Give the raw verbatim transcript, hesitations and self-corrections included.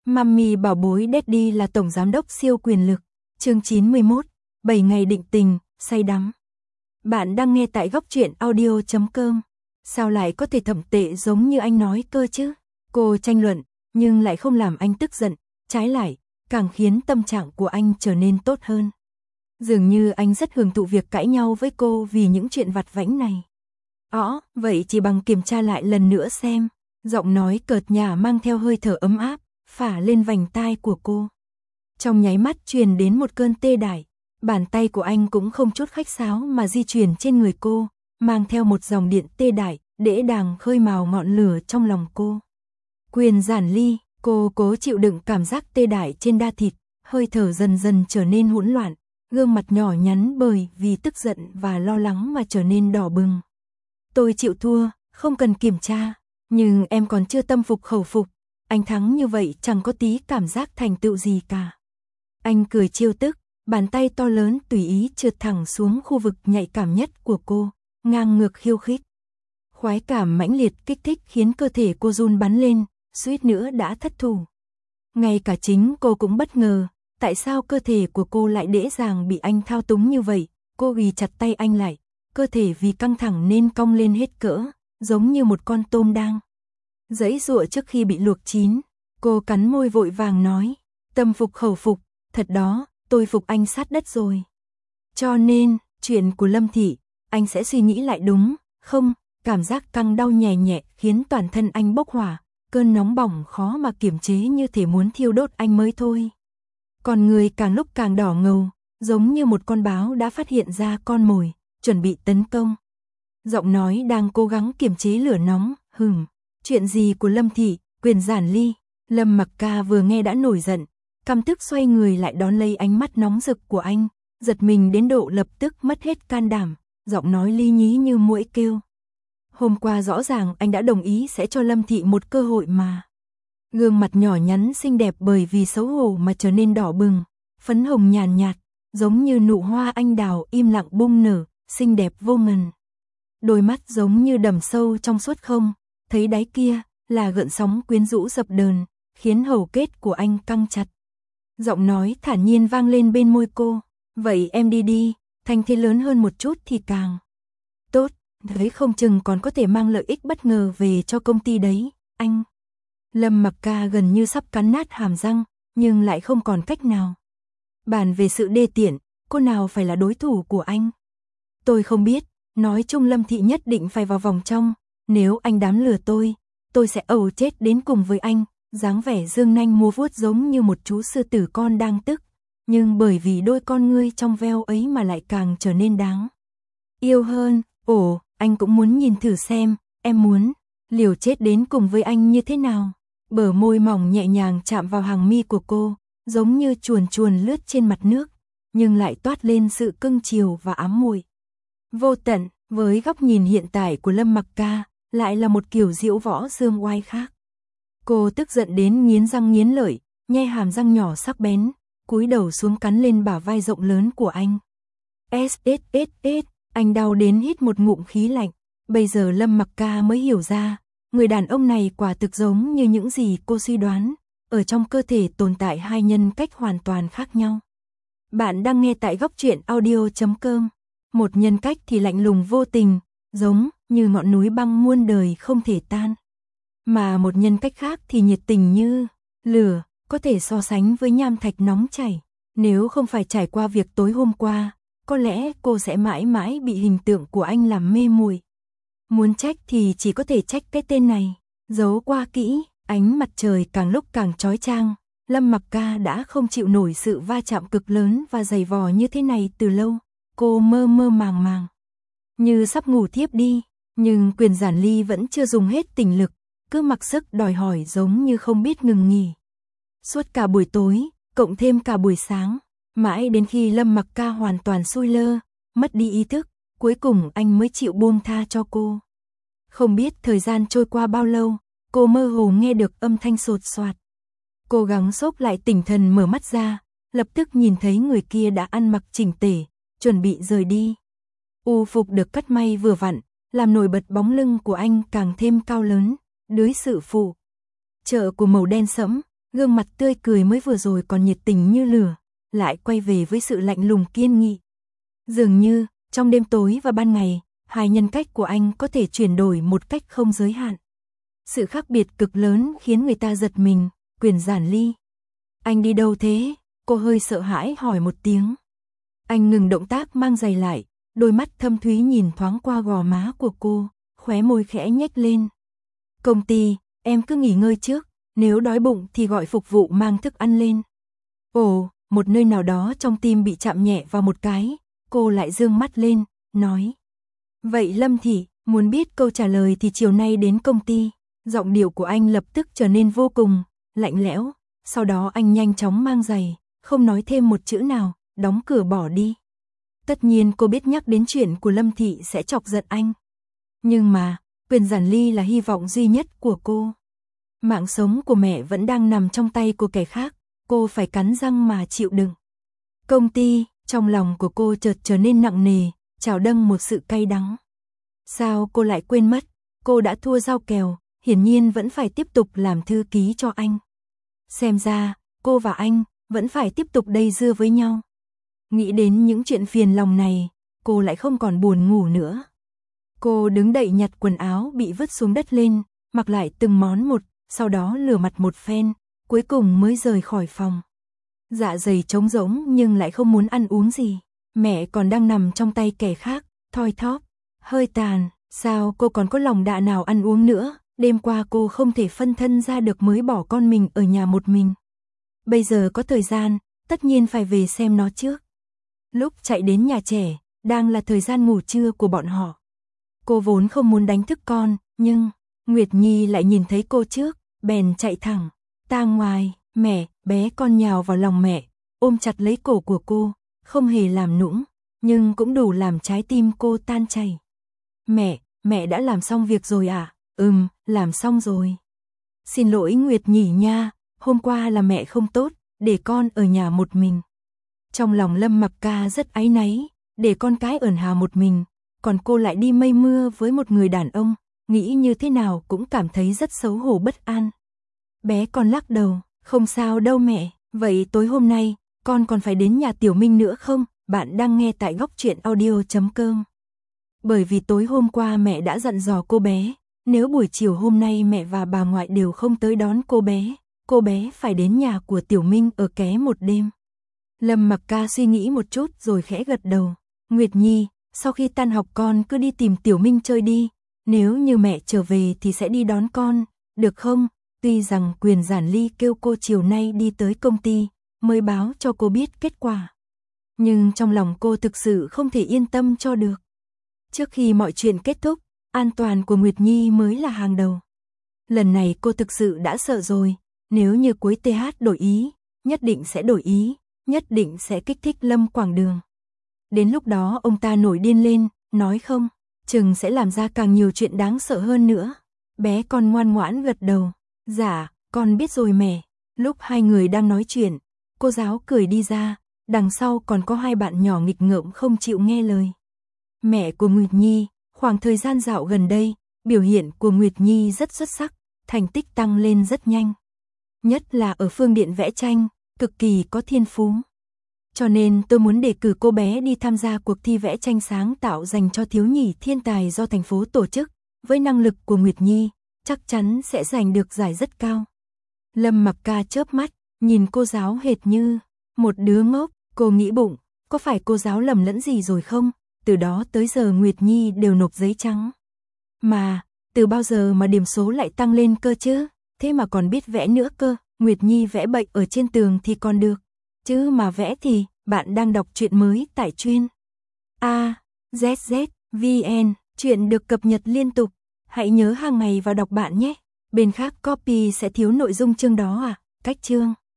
Mummy bảo bối Daddy là tổng giám đốc siêu quyền lực. Chương chín mươi mốt, bảy ngày định tình, say đắm. Bạn đang nghe tại góc truyện audio chấm com. Sao lại có thể thậm tệ giống như anh nói cơ chứ? Cô tranh luận, nhưng lại không làm anh tức giận, trái lại, càng khiến tâm trạng của anh trở nên tốt hơn. Dường như anh rất hưởng thụ việc cãi nhau với cô vì những chuyện vặt vãnh này. Ỏ, vậy chỉ bằng kiểm tra lại lần nữa xem. Giọng nói cợt nhả mang theo hơi thở ấm áp, phả lên vành tai của cô. Trong nháy mắt truyền đến một cơn tê dại, bàn tay của anh cũng không chút khách sáo mà di chuyển trên người cô, mang theo một dòng điện tê dại, đễ đàng khơi mào ngọn lửa trong lòng cô. Quyền Giản Ly, cô cố chịu đựng cảm giác tê dại trên da thịt, hơi thở dần dần trở nên hỗn loạn, gương mặt nhỏ nhắn bởi vì tức giận và lo lắng mà trở nên đỏ bừng. Tôi chịu thua, không cần kiểm tra, nhưng em còn chưa tâm phục khẩu phục, anh thắng như vậy chẳng có tí cảm giác thành tựu gì cả. Anh cười trêu tức, bàn tay to lớn tùy ý trượt thẳng xuống khu vực nhạy cảm nhất của cô, ngang ngược khiêu khích. Khoái cảm mãnh liệt kích thích khiến cơ thể cô run bắn lên, suýt nữa đã thất thủ. Ngay cả chính cô cũng bất ngờ, tại sao cơ thể của cô lại dễ dàng bị anh thao túng như vậy. Cô ghì chặt tay anh lại, cơ thể vì căng thẳng nên cong lên hết cỡ, giống như một con tôm đang giãy giụa trước khi bị luộc chín. Cô cắn môi vội vàng nói, tâm phục khẩu phục, thật đó, tôi phục anh sát đất rồi. Cho nên, chuyện của Lâm Thị, anh sẽ suy nghĩ lại đúng, không? Cảm giác căng đau nhè nhẹ khiến toàn thân anh bốc hỏa, cơn nóng bỏng khó mà kiềm chế như thể muốn thiêu đốt anh mới thôi. Còn người càng lúc càng đỏ ngầu, giống như một con báo đã phát hiện ra con mồi, chuẩn bị tấn công. Giọng nói đang cố gắng kiềm chế lửa nóng, hừm, chuyện gì của Lâm Thị, Quyền Giản Ly. Lâm Mặc Ca vừa nghe đã nổi giận, căm tức xoay người lại đón lấy ánh mắt nóng rực của anh, giật mình đến độ lập tức mất hết can đảm, giọng nói li nhí như muỗi kêu. Hôm qua rõ ràng anh đã đồng ý sẽ cho Lâm Thị một cơ hội mà. Gương mặt nhỏ nhắn xinh đẹp bởi vì xấu hổ mà trở nên đỏ bừng, phấn hồng nhàn nhạt, giống như nụ hoa anh đào im lặng bung nở, xinh đẹp vô ngần. Đôi mắt giống như đầm sâu trong suốt không, thấy đáy kia là gợn sóng quyến rũ dập dờn, khiến hầu kết của anh căng chặt. Giọng nói thản nhiên vang lên bên môi cô, vậy em đi đi, thành thế lớn hơn một chút thì càng tốt, thấy không chừng còn có thể mang lợi ích bất ngờ về cho công ty đấy, anh. Lâm Mặc Ca gần như sắp cắn nát hàm răng, nhưng lại không còn cách nào. Bàn về sự đê tiện, cô nào phải là đối thủ của anh? Tôi không biết, nói chung Lâm Thị nhất định phải vào vòng trong, nếu anh dám lừa tôi, tôi sẽ ầu chết đến cùng với anh. Dáng vẻ dương nanh múa vuốt giống như một chú sư tử con đang tức, nhưng bởi vì đôi con ngươi trong veo ấy mà lại càng trở nên đáng yêu hơn. Ồ, anh cũng muốn nhìn thử xem, em muốn liều chết đến cùng với anh như thế nào. Bờ môi mỏng nhẹ nhàng chạm vào hàng mi của cô, giống như chuồn chuồn lướt trên mặt nước, nhưng lại toát lên sự cưng chiều và ám muội vô tận. Với góc nhìn hiện tại của Lâm Mặc Ca, lại là một kiểu diễu võ dương oai khác. Cô tức giận đến nghiến răng nghiến lợi, nhe hàm răng nhỏ sắc bén, cúi đầu xuống cắn lên bả vai rộng lớn của anh. S S S S, anh đau đến hít một ngụm khí lạnh. Bây giờ Lâm Mặc Ca mới hiểu ra, người đàn ông này quả thực giống như những gì cô suy đoán, ở trong cơ thể tồn tại hai nhân cách hoàn toàn khác nhau. Bạn đang nghe tại góc truyện audio chấm com. Một nhân cách thì lạnh lùng vô tình, giống như ngọn núi băng muôn đời không thể tan. Mà một nhân cách khác thì nhiệt tình như lửa, có thể so sánh với nham thạch nóng chảy. Nếu không phải trải qua việc tối hôm qua, có lẽ cô sẽ mãi mãi bị hình tượng của anh làm mê muội. Muốn trách thì chỉ có thể trách cái tên này. Giấu qua kỹ, ánh mặt trời càng lúc càng chói chang. Lâm Mặc Ca đã không chịu nổi sự va chạm cực lớn và dày vò như thế này từ lâu. Cô mơ mơ màng màng, như sắp ngủ thiếp đi, nhưng Quyền Giản Ly vẫn chưa dùng hết tình lực, cứ mặc sức đòi hỏi giống như không biết ngừng nghỉ. Suốt cả buổi tối, cộng thêm cả buổi sáng, mãi đến khi Lâm Mặc Ca hoàn toàn sui lơ, mất đi ý thức, cuối cùng anh mới chịu buông tha cho cô. Không biết thời gian trôi qua bao lâu, cô mơ hồ nghe được âm thanh sột soạt. Cố gắng xốc lại tỉnh thần mở mắt ra, lập tức nhìn thấy người kia đã ăn mặc chỉnh tề, chuẩn bị rời đi. U phục được cắt may vừa vặn, làm nổi bật bóng lưng của anh càng thêm cao lớn, dưới sự phụ trợ của màu đen sẫm, Gương mặt tươi cười mới vừa rồi còn nhiệt tình như lửa, lại quay về với sự lạnh lùng kiên nghị. Dường như, trong đêm tối và ban ngày, hai nhân cách của anh có thể chuyển đổi một cách không giới hạn. Sự khác biệt cực lớn khiến người ta giật mình. Quyền Giản Ly. Anh đi đâu thế? Cô hơi sợ hãi hỏi một tiếng. Anh ngừng động tác mang giày lại, đôi mắt thâm thúy nhìn thoáng qua gò má của cô, khóe môi khẽ nhếch lên. Công ty, em cứ nghỉ ngơi trước, nếu đói bụng thì gọi phục vụ mang thức ăn lên. Ồ, một nơi nào đó trong tim bị chạm nhẹ vào một cái, cô lại dương mắt lên, nói. Vậy Lâm Thị, muốn biết câu trả lời thì chiều nay đến công ty. Giọng điệu của anh lập tức trở nên vô cùng lạnh lẽo, sau đó anh nhanh chóng mang giày, không nói thêm một chữ nào, đóng cửa bỏ đi. Tất nhiên cô biết nhắc đến chuyện của Lâm Thị sẽ chọc giận anh. Nhưng mà, Quyền Giản Ly là hy vọng duy nhất của cô. Mạng sống của mẹ vẫn đang nằm trong tay của kẻ khác, cô phải cắn răng mà chịu đựng. Công ty, trong lòng của cô chợt trở nên nặng nề, trào dâng một sự cay đắng. Sao cô lại quên mất, cô đã thua giao kèo, hiển nhiên vẫn phải tiếp tục làm thư ký cho anh. Xem ra, cô và anh vẫn phải tiếp tục dây dưa với nhau. Nghĩ đến những chuyện phiền lòng này, cô lại không còn buồn ngủ nữa. Cô đứng dậy nhặt quần áo bị vứt xuống đất lên, mặc lại từng món một, sau đó rửa mặt một phen, cuối cùng mới rời khỏi phòng. Dạ dày trống rỗng nhưng lại không muốn ăn uống gì. Mẹ còn đang nằm trong tay kẻ khác, thoi thóp, hơi tàn, sao cô còn có lòng dạ nào ăn uống nữa. Đêm qua cô không thể phân thân ra được mới bỏ con mình ở nhà một mình. Bây giờ có thời gian, tất nhiên phải về xem nó trước. Lúc chạy đến nhà trẻ, đang là thời gian ngủ trưa của bọn họ. Cô vốn không muốn đánh thức con, nhưng Nguyệt Nhi lại nhìn thấy cô trước, bèn chạy thẳng. Ta ngoài, mẹ, bé con nhào vào lòng mẹ, ôm chặt lấy cổ của cô, không hề làm nũng, nhưng cũng đủ làm trái tim cô tan chảy. Mẹ, mẹ đã làm xong việc rồi à? Ừm, làm xong rồi. Xin lỗi Nguyệt Nhi nha, hôm qua là mẹ không tốt, để con ở nhà một mình. Trong lòng Lâm Mặc Ca rất áy náy, để con cái ở nhà một mình, còn cô lại đi mây mưa với một người đàn ông, nghĩ như thế nào cũng cảm thấy rất xấu hổ bất an. Bé con lắc đầu, không sao đâu mẹ, vậy tối hôm nay, con còn phải đến nhà Tiểu Minh nữa không? Bạn đang nghe tại góc truyện audio chấm com. Bởi vì tối hôm qua mẹ đã dặn dò cô bé, nếu buổi chiều hôm nay mẹ và bà ngoại đều không tới đón cô bé, cô bé phải đến nhà của Tiểu Minh ở ké một đêm. Lâm Mặc Ca suy nghĩ một chút rồi khẽ gật đầu. Nguyệt Nhi, sau khi tan học con cứ đi tìm Tiểu Minh chơi đi, nếu như mẹ trở về thì sẽ đi đón con, được không? Tuy rằng Quyền Giản Ly kêu cô chiều nay đi tới công ty, mới báo cho cô biết kết quả. Nhưng trong lòng cô thực sự không thể yên tâm cho được. Trước khi mọi chuyện kết thúc, an toàn của Nguyệt Nhi mới là hàng đầu. Lần này cô thực sự đã sợ rồi, nếu như cuối tê hát đổi ý, nhất định sẽ đổi ý, nhất định sẽ kích thích Lâm Quảng Đường. Đến lúc đó ông ta nổi điên lên, nói không, chừng sẽ làm ra càng nhiều chuyện đáng sợ hơn nữa. Bé con ngoan ngoãn gật đầu, dạ, con biết rồi mẹ. Lúc hai người đang nói chuyện, cô giáo cười đi ra, đằng sau còn có hai bạn nhỏ nghịch ngợm không chịu nghe lời. Mẹ của Nguyệt Nhi, khoảng thời gian dạo gần đây, biểu hiện của Nguyệt Nhi rất xuất sắc, thành tích tăng lên rất nhanh. Nhất là ở phương diện vẽ tranh, cực kỳ có thiên phú. Cho nên tôi muốn đề cử cô bé đi tham gia cuộc thi vẽ tranh sáng tạo dành cho thiếu nhi thiên tài do thành phố tổ chức. Với năng lực của Nguyệt Nhi, chắc chắn sẽ giành được giải rất cao. Lâm Mặc Ca chớp mắt, nhìn cô giáo hệt như một đứa ngốc. Cô nghĩ bụng, có phải cô giáo lầm lẫn gì rồi không? Từ đó tới giờ Nguyệt Nhi đều nộp giấy trắng. Mà, từ bao giờ mà điểm số lại tăng lên cơ chứ? Thế mà còn biết vẽ nữa cơ. Nguyệt Nhi vẽ bệnh ở trên tường thì còn được. Chứ mà vẽ thì, bạn đang đọc truyện mới tại chuyên A Z Z V N, truyện được cập nhật liên tục. Hãy nhớ hàng ngày vào đọc bạn nhé. Bên khác copy sẽ thiếu nội dung chương đó à? Cách chương